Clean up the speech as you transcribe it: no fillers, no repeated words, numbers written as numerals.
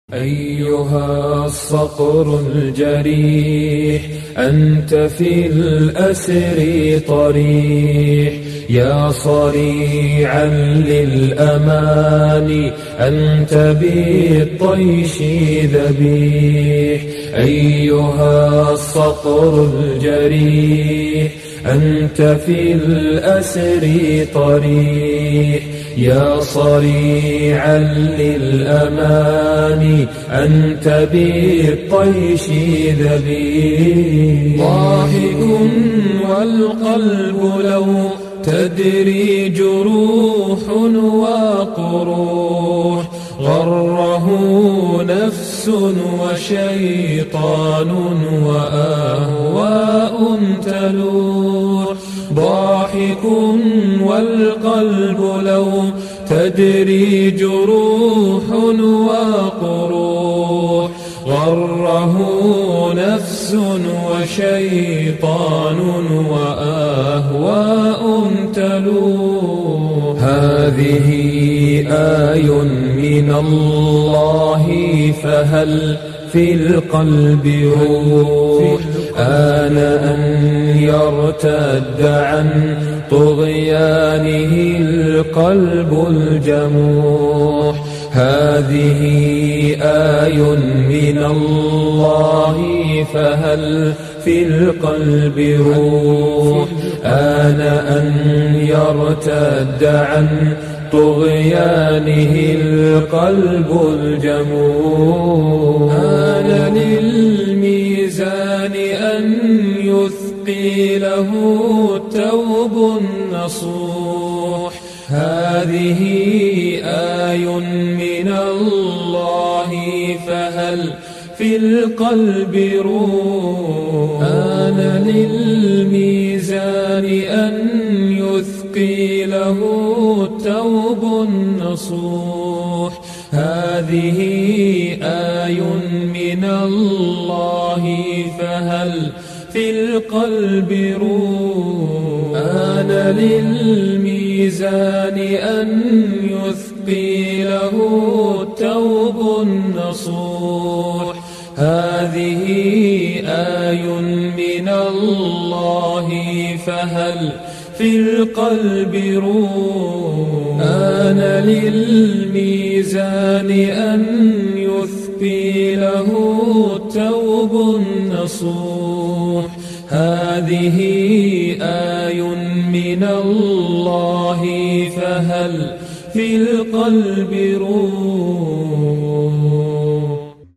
أيها الصقر الجريح أنت في الأسر طريح، يا صريعا للأمان أنت بالطيش ذبيح. أيها الصقر الجريح أنت في الأسر طريح، يا صريعا للأمان أنت بالطيش ذبيح. ضاحك والقلب لو تدري جروح وقروح، غره نفس وشيطان وأهواء تلوح. ضاحك والقلب لو تدري جروح وقروح، غره نفس وشيطان وأهواء تلوح. هذه آي من الله فهل في القلب روح، آن أن يرتد عن طغيانه القلب الجموح. هذه آي من الله فهل في القلب روح، آن أن يرتد عن طغيانه القلب الجموح. آن للميزان أن يثقله توب النصوح. هذه آي من الله فهل في القلب روح، آن للميزان أن يثقله توب النصوح. هذه آي من الله فهل في القلب روح، آن للميزان أن يثقله توب النصوح. هذه آي من الله فهل في القلب روح، آن للميزان أن يثقله توب النصوح. هذه آي من الله فهل في القلب روح.